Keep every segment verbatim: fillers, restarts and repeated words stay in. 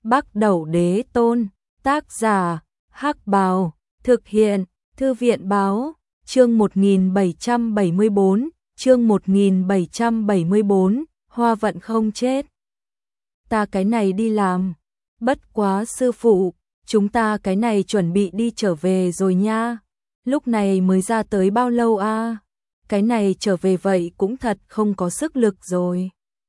Bắc Đẩu Đế Tôn, tác giả, Hắc Bào, thực hiện, Thư viện Báo, chương một nghìn bảy trăm bảy mươi bốn, chương một nghìn bảy trăm bảy mươi bốn, Hoa Vận không chết. Ta cái này đi làm, bất quá sư phụ, chúng ta cái này chuẩn bị đi trở về rồi nha, lúc này mới ra tới bao lâu a? Cái này trở về vậy cũng thật không có sức lực rồi.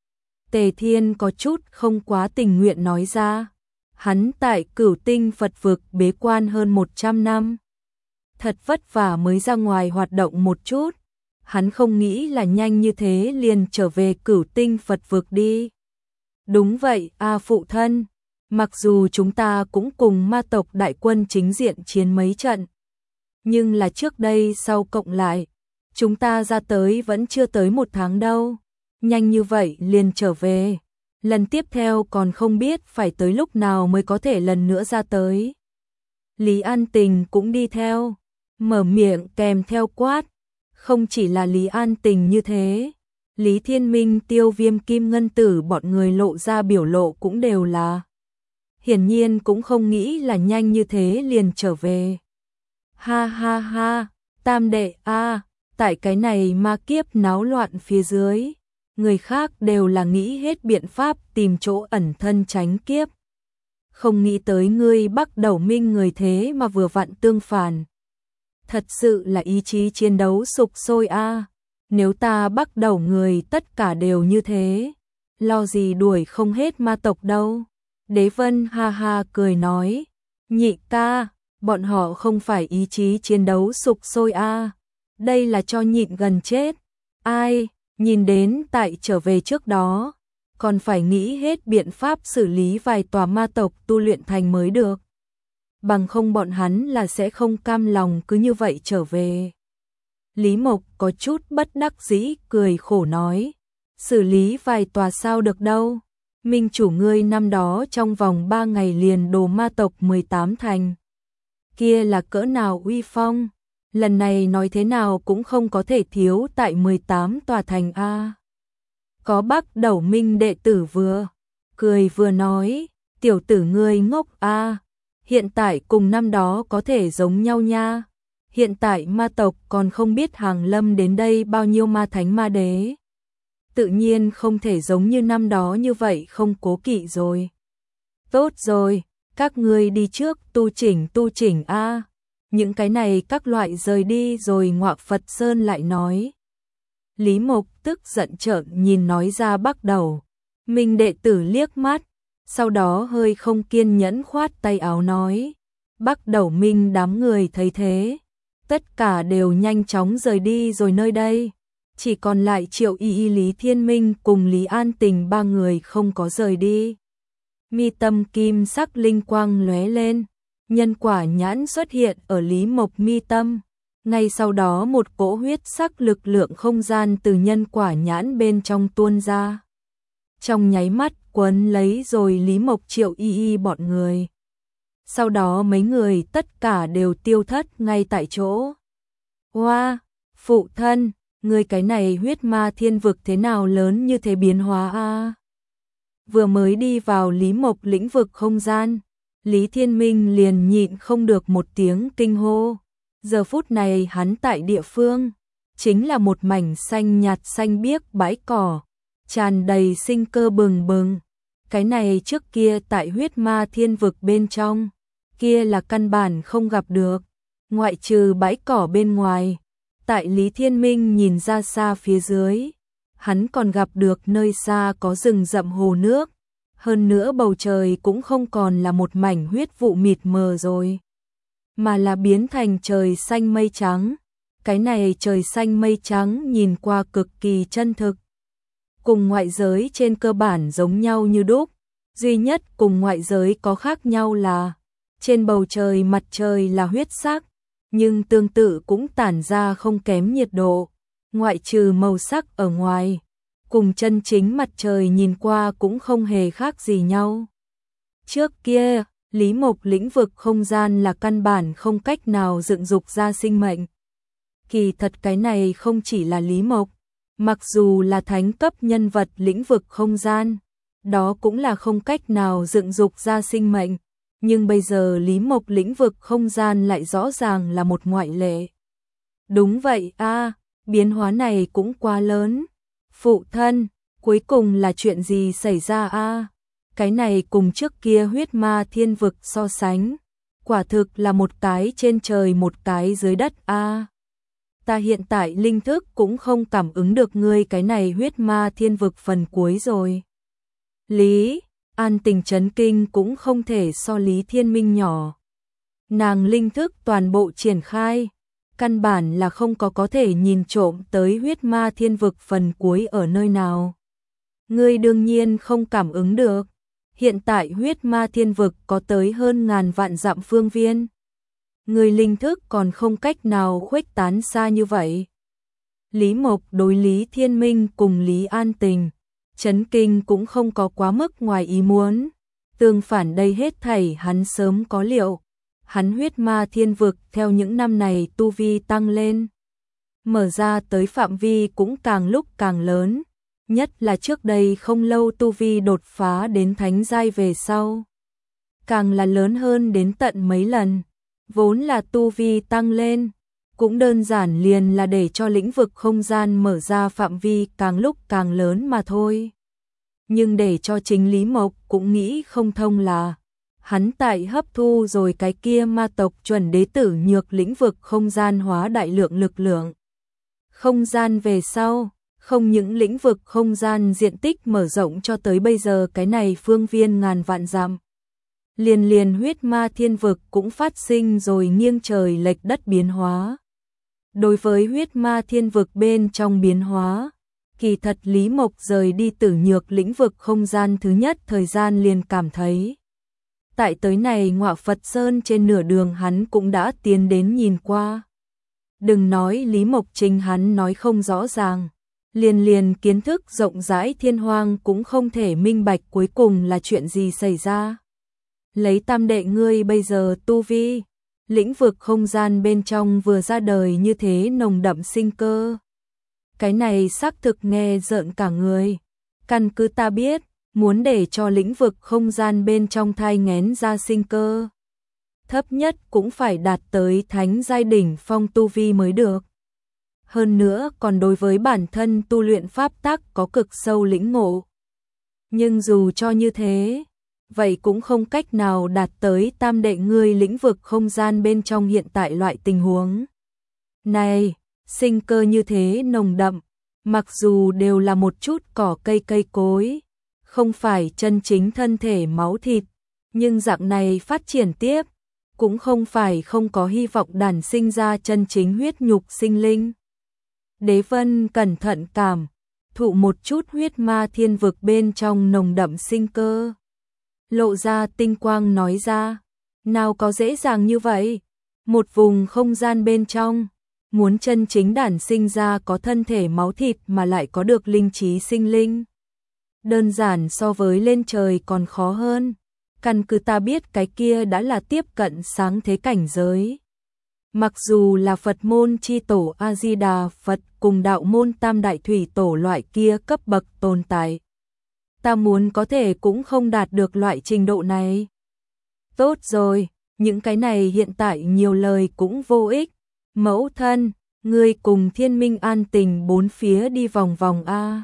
Tề Thiên có chút không quá tình nguyện nói ra, hắn tại Cửu Tinh Phật vực bế quan hơn một trăm năm. Thật vất vả mới ra ngoài hoạt động một chút, hắn không nghĩ là nhanh như thế liền trở về Cửu Tinh Phật vực đi. Đúng vậy a phụ thân, mặc dù chúng ta cũng cùng ma tộc đại quân chính diện chiến mấy trận, nhưng là trước đây sau cộng lại, chúng ta ra tới vẫn chưa tới một tháng đâu, nhanh như vậy liền trở về, lần tiếp theo còn không biết phải tới lúc nào mới có thể lần nữa ra tới. Lý An Tình cũng đi theo, mở miệng kèm theo quát, không chỉ là Lý An Tình như thế, Lý Thiên Minh, Tiêu Viêm, Kim Ngân Tử bọn người lộ ra biểu lộ cũng đều là, hiển nhiên cũng không nghĩ là nhanh như thế liền trở về. Ha ha ha, tam đệ a, tại cái này ma kiếp náo loạn phía dưới, người khác đều là nghĩ hết biện pháp tìm chỗ ẩn thân tránh kiếp. Không nghĩ tới ngươi Bắc Đẩu Minh người thế mà vừa vặn tương phản. Thật sự là ý chí chiến đấu sục sôi a, nếu ta Bắc Đẩu người tất cả đều như thế, lo gì đuổi không hết ma tộc đâu. Đế Vân ha ha cười nói, nhị ca, bọn họ không phải ý chí chiến đấu sục sôi a, đây là cho nhịn gần chết. Ai, nhìn đến tại trở về trước đó, còn phải nghĩ hết biện pháp xử lý vài tòa ma tộc tu luyện thành mới được. Bằng không bọn hắn là sẽ không cam lòng cứ như vậy trở về. Lý Mộc có chút bất đắc dĩ cười khổ nói, xử lý vài tòa sao được đâu. Minh chủ ngươi năm đó trong vòng ba ngày liền đồ ma tộc mười tám thành. Kia là cỡ nào uy phong, lần này nói thế nào cũng không có thể thiếu tại mười tám tòa thành a. Có Bắc Đẩu Minh đệ tử vừa cười vừa nói, tiểu tử ngươi ngốc a, hiện tại cùng năm đó có thể giống nhau nha. Hiện tại ma tộc còn không biết hàng lâm đến đây bao nhiêu ma thánh ma đế, tự nhiên không thể giống như năm đó như vậy không cố kỵ rồi. Tốt rồi, các ngươi đi trước tu chỉnh tu chỉnh a, những cái này các loại rời đi rồi Ngọa Phật Sơn lại nói. Lý Mộc tức giận trợn nhìn nói ra Bắc Đẩu Minh đệ tử liếc mắt, sau đó hơi không kiên nhẫn khoát tay áo nói, Bắc Đẩu Minh đám người thấy thế, tất cả đều nhanh chóng rời đi rồi nơi đây. Chỉ còn lại Triệu Y Y, Lý Thiên Minh cùng Lý An Tình ba người không có rời đi. Mi tâm kim sắc linh quang lóe lên, nhân quả nhãn xuất hiện ở Lý Mộc mi tâm. Ngay sau đó một cỗ huyết sắc lực lượng không gian từ nhân quả nhãn bên trong tuôn ra. Trong nháy mắt quấn lấy rồi Lý Mộc, Triệu Y Y bọn người. Sau đó mấy người tất cả đều tiêu thất ngay tại chỗ. Hoa, phụ thân, người cái này huyết ma thiên vực thế nào lớn như thế biến hóa a? Vừa mới đi vào Lý Mộc lĩnh vực không gian, Lý Thiên Minh liền nhịn không được một tiếng kinh hô. Giờ phút này hắn tại địa phương, chính là một mảnh xanh nhạt xanh biếc bãi cỏ, tràn đầy sinh cơ bừng bừng. Cái này trước kia tại huyết ma thiên vực bên trong, kia là căn bản không gặp được, ngoại trừ bãi cỏ bên ngoài. Tại Lý Thiên Minh nhìn ra xa phía dưới, hắn còn gặp được nơi xa có rừng rậm hồ nước, hơn nữa bầu trời cũng không còn là một mảnh huyết vụ mịt mờ rồi, mà là biến thành trời xanh mây trắng. Cái này trời xanh mây trắng nhìn qua cực kỳ chân thực, cùng ngoại giới trên cơ bản giống nhau như đúc, duy nhất cùng ngoại giới có khác nhau là trên bầu trời mặt trời là huyết sắc, nhưng tương tự cũng tản ra không kém nhiệt độ, ngoại trừ màu sắc ở ngoài, cùng chân chính mặt trời nhìn qua cũng không hề khác gì nhau. Trước kia, Lý Mộc lĩnh vực không gian là căn bản không cách nào dựng dục ra sinh mệnh. Kỳ thật cái này không chỉ là Lý Mộc, mặc dù là thánh cấp nhân vật lĩnh vực không gian, đó cũng là không cách nào dựng dục ra sinh mệnh, nhưng bây giờ Lý Mộc lĩnh vực không gian lại rõ ràng là một ngoại lệ. Đúng vậy a, biến hóa này cũng quá lớn. Phụ thân, cuối cùng là chuyện gì xảy ra a? Cái này cùng trước kia huyết ma thiên vực so sánh, quả thực là một cái trên trời một cái dưới đất a. Ta hiện tại linh thức cũng không cảm ứng được ngươi cái này huyết ma thiên vực phần cuối rồi. Lý An Tình chấn kinh cũng không thể so Lý Thiên Minh nhỏ. Nàng linh thức toàn bộ triển khai, căn bản là không có có thể nhìn trộm tới huyết ma thiên vực phần cuối ở nơi nào. Ngươi đương nhiên không cảm ứng được, hiện tại huyết ma thiên vực có tới hơn ngàn vạn dặm phương viên. Ngươi linh thức còn không cách nào khuếch tán xa như vậy. Lý Mộc đối Lý Thiên Minh cùng Lý An Tình chấn kinh cũng không có quá mức ngoài ý muốn, tương phản đây hết thảy hắn sớm có liệu. Hắn huyết ma thiên vực theo những năm này tu vi tăng lên, mở ra tới phạm vi cũng càng lúc càng lớn, nhất là trước đây không lâu tu vi đột phá đến thánh giai về sau, càng là lớn hơn đến tận mấy lần. Vốn là tu vi tăng lên, cũng đơn giản liền là để cho lĩnh vực không gian mở ra phạm vi càng lúc càng lớn mà thôi. Nhưng để cho chính Lý Mộc cũng nghĩ không thông là, hắn tại hấp thu rồi cái kia ma tộc chuẩn đế tử nhược lĩnh vực không gian hóa đại lượng lực lượng. Không gian về sau, không những lĩnh vực không gian diện tích mở rộng cho tới bây giờ cái này phương viên ngàn vạn dặm. Liền liền huyết ma thiên vực cũng phát sinh rồi nghiêng trời lệch đất biến hóa. Đối với huyết ma thiên vực bên trong biến hóa, kỳ thật Lý Mộc rời đi tử nhược lĩnh vực không gian thứ nhất thời gian liền cảm thấy. Tại tới này Ngọa Phật Sơn trên nửa đường hắn cũng đã tiến đến nhìn qua. Đừng nói Lý Mộc chính hắn nói không rõ ràng, liền liền kiến thức rộng rãi thiên hoang cũng không thể minh bạch cuối cùng là chuyện gì xảy ra. Lấy tam đệ ngươi bây giờ tu vi, lĩnh vực không gian bên trong vừa ra đời như thế nồng đậm sinh cơ. Cái này xác thực nghe rợn cả người. Căn cứ ta biết, muốn để cho lĩnh vực không gian bên trong thai nghén ra sinh cơ, thấp nhất cũng phải đạt tới thánh giai đỉnh phong tu vi mới được. Hơn nữa còn đối với bản thân tu luyện pháp tắc có cực sâu lĩnh ngộ. Nhưng dù cho như thế, vậy cũng không cách nào đạt tới tam đệ ngươi lĩnh vực không gian bên trong hiện tại loại tình huống. Này, sinh cơ như thế nồng đậm, mặc dù đều là một chút cỏ cây cây cối, không phải chân chính thân thể máu thịt, nhưng dạng này phát triển tiếp, cũng không phải không có hy vọng đản sinh ra chân chính huyết nhục sinh linh. Đế Vân cẩn thận cảm thụ một chút huyết ma thiên vực bên trong nồng đậm sinh cơ. Lộ ra tinh quang nói ra, nào có dễ dàng như vậy, một vùng không gian bên trong, muốn chân chính đản sinh ra có thân thể máu thịt mà lại có được linh trí sinh linh. Đơn giản so với lên trời còn khó hơn, căn cứ ta biết cái kia đã là tiếp cận sáng thế cảnh giới. Mặc dù là Phật môn chi tổ A-di-đà Phật cùng đạo môn tam đại thủy tổ loại kia cấp bậc tồn tại, ta muốn có thể cũng không đạt được loại trình độ này. Tốt rồi, những cái này hiện tại nhiều lời cũng vô ích. Mẫu thân, ngươi cùng Thiên Minh An Tình bốn phía đi vòng vòng a.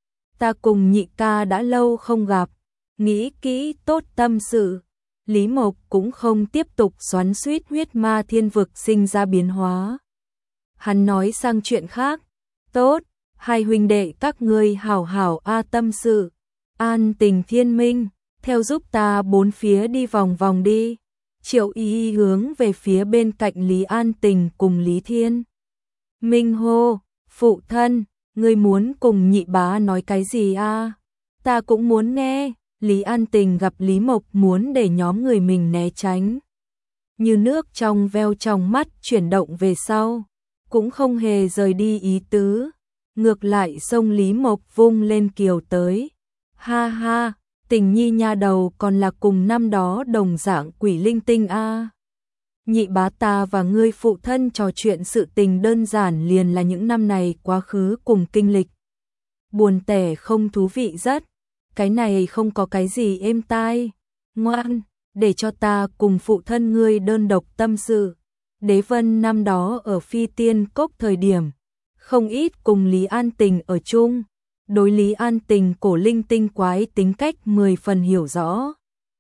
Ta cùng nhị ca đã lâu không gặp, nghĩ kỹ tốt tâm sự. Lý Mộc cũng không tiếp tục xoắn xuýt huyết ma thiên vực sinh ra biến hóa. Hắn nói sang chuyện khác, tốt, hai huynh đệ các ngươi hảo hảo a tâm sự. An Tình Thiên Minh, theo giúp ta bốn phía đi vòng vòng đi. Triệu Y hướng về phía bên cạnh Lý An Tình cùng Lý Thiên Minh hô, phụ thân, ngươi muốn cùng nhị bá nói cái gì a? Ta cũng muốn nghe. Lý An Tình gặp Lý Mộc muốn để nhóm người mình né tránh, như nước trong veo trong mắt chuyển động về sau, cũng không hề rời đi ý tứ, ngược lại xông Lý Mộc vung lên kiều tới. Ha ha, Tình nhi nha đầu còn là cùng năm đó đồng dạng quỷ linh tinh a. Nhị bá ta và ngươi phụ thân trò chuyện sự tình đơn giản liền là những năm này quá khứ cùng kinh lịch. Buồn tẻ không thú vị rất. cái này không có cái gì êm tai. Ngoan, để cho ta cùng phụ thân ngươi đơn độc tâm sự. Đế Vân năm đó ở Phi Tiên Cốc thời điểm, không ít cùng Lý An Tình ở chung. Đối Lý An Tình cổ linh tinh quái tính cách mười phần hiểu rõ.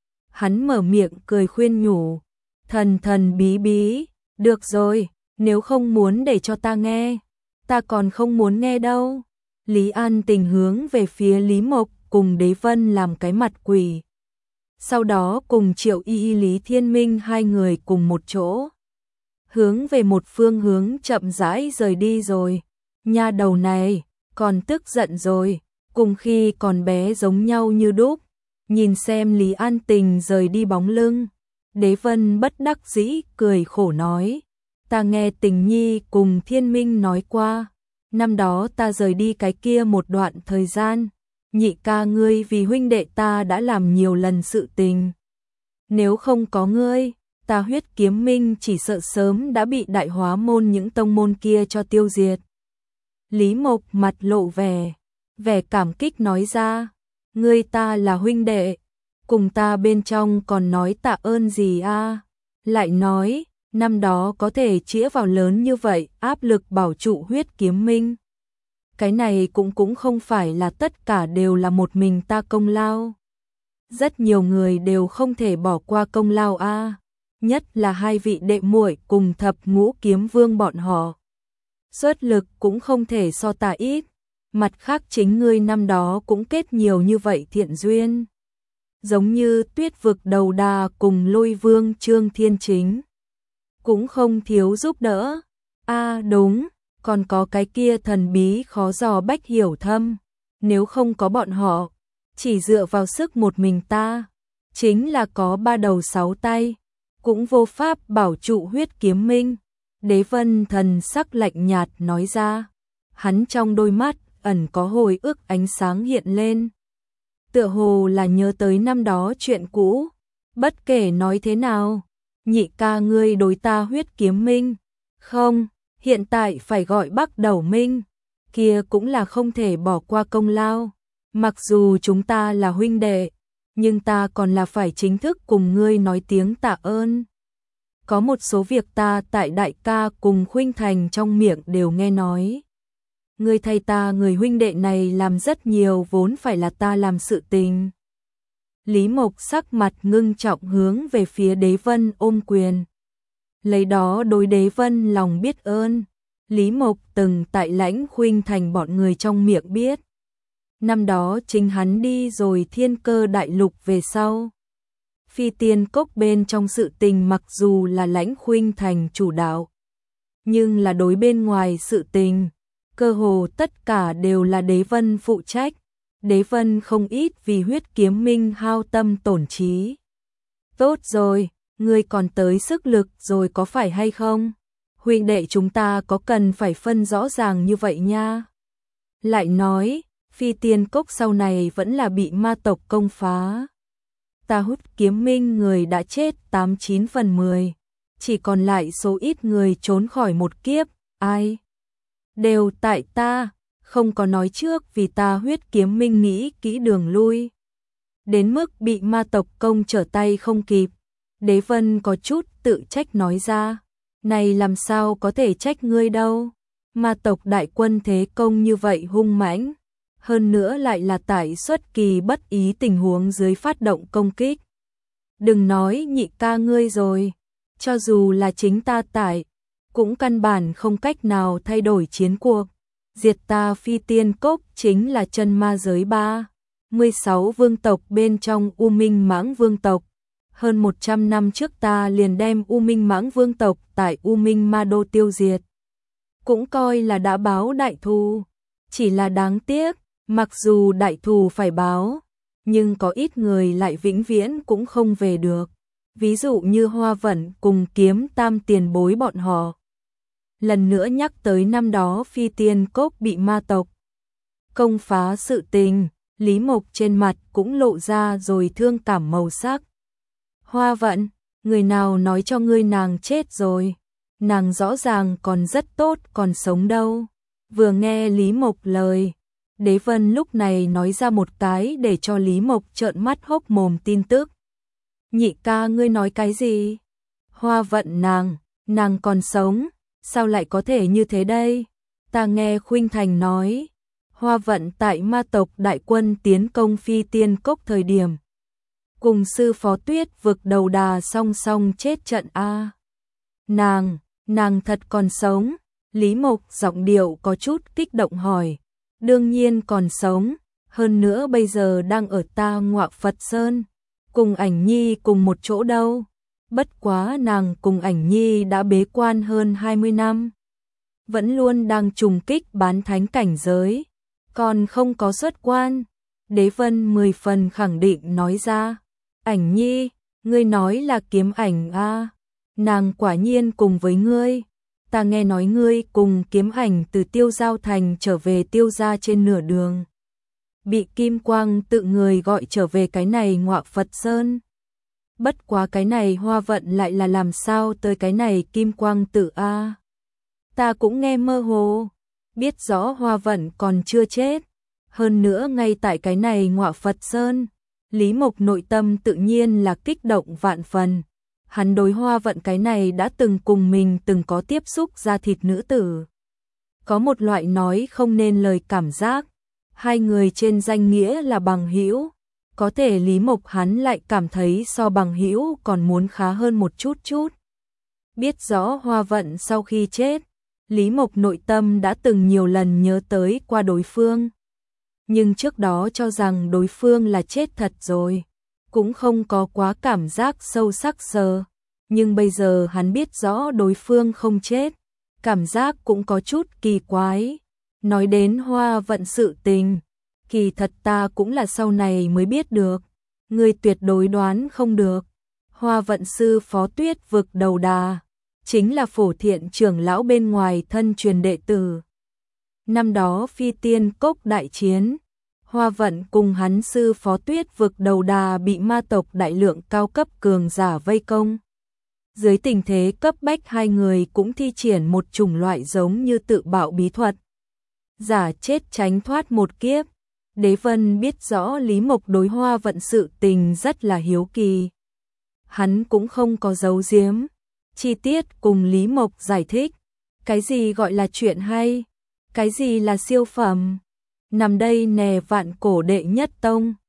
Hắn mở miệng cười khuyên nhủ, thần thần bí bí, được rồi, nếu không muốn để cho ta nghe, ta còn không muốn nghe đâu. Lý An Tình hướng về phía Lý Mộc cùng Đế Vân làm cái mặt quỷ. Sau đó cùng Triệu Y Y Lý Thiên Minh hai người cùng một chỗ, hướng về một phương hướng chậm rãi rời đi rồi. Nha đầu này, còn tức giận rồi, cùng khi còn bé giống nhau như đúc. Nhìn xem Lý An Tình rời đi bóng lưng, Đế Vân bất đắc dĩ cười khổ nói, ta nghe Tình Nhi cùng Thiên Minh nói qua, năm đó ta rời đi cái kia một đoạn thời gian, nhị ca ngươi vì huynh đệ ta đã làm nhiều lần sự tình. Nếu không có ngươi, ta Huyết Kiếm Minh chỉ sợ sớm đã bị Đại Hóa môn những tông môn kia cho tiêu diệt. Lý Mộc mặt lộ vẻ, vẻ cảm kích nói ra, ngươi ta là huynh đệ, cùng ta bên trong còn nói tạ ơn gì a? Lại nói, năm đó có thể chĩa vào lớn như vậy, áp lực bảo trụ Huyết Kiếm Minh. Cái này cũng cũng không phải là tất cả đều là một mình ta công lao. Rất nhiều người đều không thể bỏ qua công lao a, nhất là hai vị đệ muội cùng thập ngũ kiếm vương bọn họ. Xuất lực cũng không thể so ta ít, mặt khác chính ngươi năm đó cũng kết nhiều như vậy thiện duyên. Giống như Tuyết Vực Đầu Đà cùng Lôi Vương Trương Thiên Chính, cũng không thiếu giúp đỡ. A đúng, còn có cái kia thần bí khó dò Bách Hiểu Thâm, nếu không có bọn họ, chỉ dựa vào sức một mình ta, chính là có ba đầu sáu tay, cũng vô pháp bảo trụ Huyết Kiếm Minh. Đế Vân thần sắc lạnh nhạt nói ra, hắn trong đôi mắt ẩn có hồi ức ánh sáng hiện lên. Tựa hồ là nhớ tới năm đó chuyện cũ, bất kể nói thế nào, nhị ca ngươi đối ta Huyết Kiếm Minh, không, hiện tại phải gọi Bắc Đầu Minh, kia cũng là không thể bỏ qua công lao. Mặc dù chúng ta là huynh đệ, nhưng ta còn là phải chính thức cùng ngươi nói tiếng tạ ơn. Có một số việc ta tại đại ca cùng Khuynh Thành trong miệng đều nghe nói. Ngươi thay ta người huynh đệ này làm rất nhiều vốn phải là ta làm sự tình. Lý Mộc sắc mặt ngưng trọng hướng về phía Đế Vân ôm quyền. Lấy đó đối Đế Vân lòng biết ơn. Lý Mộc từng tại Lãnh Khuynh Thành bọn người trong miệng biết. Năm đó chính hắn đi rồi Thiên Cơ Đại Lục về sau. Phi Tiên Cốc bên trong sự tình mặc dù là Lãnh Khuynh Thành chủ đạo, nhưng là đối bên ngoài sự tình, cơ hồ tất cả đều là Đế Vân phụ trách. Đế Vân không ít vì Huyết Kiếm Minh hao tâm tổn trí. Tốt rồi, ngươi còn tới sức lực rồi có phải hay không? Huynh đệ chúng ta có cần phải phân rõ ràng như vậy nha. Lại nói, Phi Tiên Cốc sau này vẫn là bị ma tộc công phá. Ta Huyết Kiếm Minh người đã chết tám chín phần mười, chỉ còn lại số ít người trốn khỏi một kiếp, ai? Đều tại ta, không có nói trước vì ta Huyết Kiếm Minh nghĩ kỹ đường lui. Đến mức bị ma tộc công trở tay không kịp. Đế Vân có chút tự trách nói ra, này làm sao có thể trách ngươi đâu. Ma tộc đại quân thế công như vậy hung mãnh, hơn nữa lại là tại xuất kỳ bất ý tình huống dưới phát động công kích. Đừng nói nhị ca ngươi rồi, cho dù là chính ta tại, cũng căn bản không cách nào thay đổi chiến cuộc. Diệt ta Phi Tiên Cốc chính là chân ma giới ba mươi sáu vương tộc bên trong U Minh Mãng vương tộc. Hơn một trăm năm trước ta liền đem U Minh Mãng vương tộc tại U Minh Ma Đô tiêu diệt. Cũng coi là đã báo đại thù. Chỉ là đáng tiếc, mặc dù đại thù phải báo, nhưng có ít người lại vĩnh viễn cũng không về được. Ví dụ như Hoa Vận cùng Kiếm Tam tiền bối bọn họ. Lần nữa nhắc tới năm đó Phi Tiên Cốc bị ma tộc công phá sự tình, Lý Mộc trên mặt cũng lộ ra rồi thương cảm màu sắc. Hoa Vận, người nào nói cho ngươi nàng chết rồi, nàng rõ ràng còn rất tốt còn sống đâu. Vừa nghe Lý Mộc lời, Đế Vân lúc này nói ra một cái để cho Lý Mộc trợn mắt hốc mồm tin tức. Nhị ca ngươi nói cái gì? Hoa Vận nàng, nàng còn sống, sao lại có thể như thế đây? Ta nghe Khuynh Thành nói, Hoa Vận tại ma tộc đại quân tiến công Phi Tiên Cốc thời điểm. Cùng sư phó Tuyết vực đầu đà song song chết trận a. Nàng, nàng thật còn sống? Lý Mộc giọng điệu có chút kích động hỏi. Đương nhiên còn sống, hơn nữa bây giờ đang ở Ta Ngọa Phật Sơn, cùng Ảnh Nhi cùng một chỗ đâu. Bất quá nàng cùng Ảnh Nhi đã bế quan hơn hai mươi năm, vẫn luôn đang trùng kích bán thánh cảnh giới, còn không có xuất quan. Đế Vân mười phần khẳng định nói ra. Ảnh Nhi, ngươi nói là Kiếm Ảnh a? Nàng quả nhiên cùng với ngươi. Ta nghe nói ngươi cùng Kiếm Ảnh từ Tiêu Giao Thành trở về Tiêu gia trên nửa đường, bị Kim Quang tự người gọi trở về cái này Ngọa Phật Sơn. Bất quá cái này Hoa Vận lại là làm sao tới cái này Kim Quang tự a? Ta cũng nghe mơ hồ, biết rõ Hoa Vận còn chưa chết, hơn nữa ngay tại cái này Ngọa Phật Sơn. Lý Mộc nội tâm tự nhiên là kích động vạn phần. Hắn đối Hoa Vận cái này đã từng cùng mình từng có tiếp xúc da thịt nữ tử, có một loại nói không nên lời cảm giác. Hai người trên danh nghĩa là bằng hữu, có thể Lý Mộc hắn lại cảm thấy so bằng hữu còn muốn khá hơn một chút chút. Biết rõ Hoa Vận sau khi chết, Lý Mộc nội tâm đã từng nhiều lần nhớ tới qua đối phương, nhưng trước đó cho rằng đối phương là chết thật rồi, cũng không có quá cảm giác sâu sắc sờ. Nhưng bây giờ hắn biết rõ đối phương không chết, cảm giác cũng có chút kỳ quái. Nói đến Hoa Vận sự tình, kỳ thật ta cũng là sau này mới biết được, ngươi tuyệt đối đoán không được. Hoa Vận sư phó Tuyết vực đầu đà, chính là Phổ Thiện trưởng lão bên ngoài thân truyền đệ tử. Năm đó Phi Tiên Cốc đại chiến, Hoa Vận cùng hắn sư phó Tuyết vực đầu đà bị ma tộc đại lượng cao cấp cường giả vây công. Dưới tình thế cấp bách hai người cũng thi triển một chủng loại giống như tự bạo bí thuật, giả chết tránh thoát một kiếp. Đế Vân biết rõ Lý Mộc đối Hoa Vận sự tình rất là hiếu kỳ. Hắn cũng không có giấu giếm, chi tiết cùng Lý Mộc giải thích. Cái gì gọi là chuyện hay? Cái gì là siêu phẩm? Nằm đây nè vạn cổ đệ nhất tông.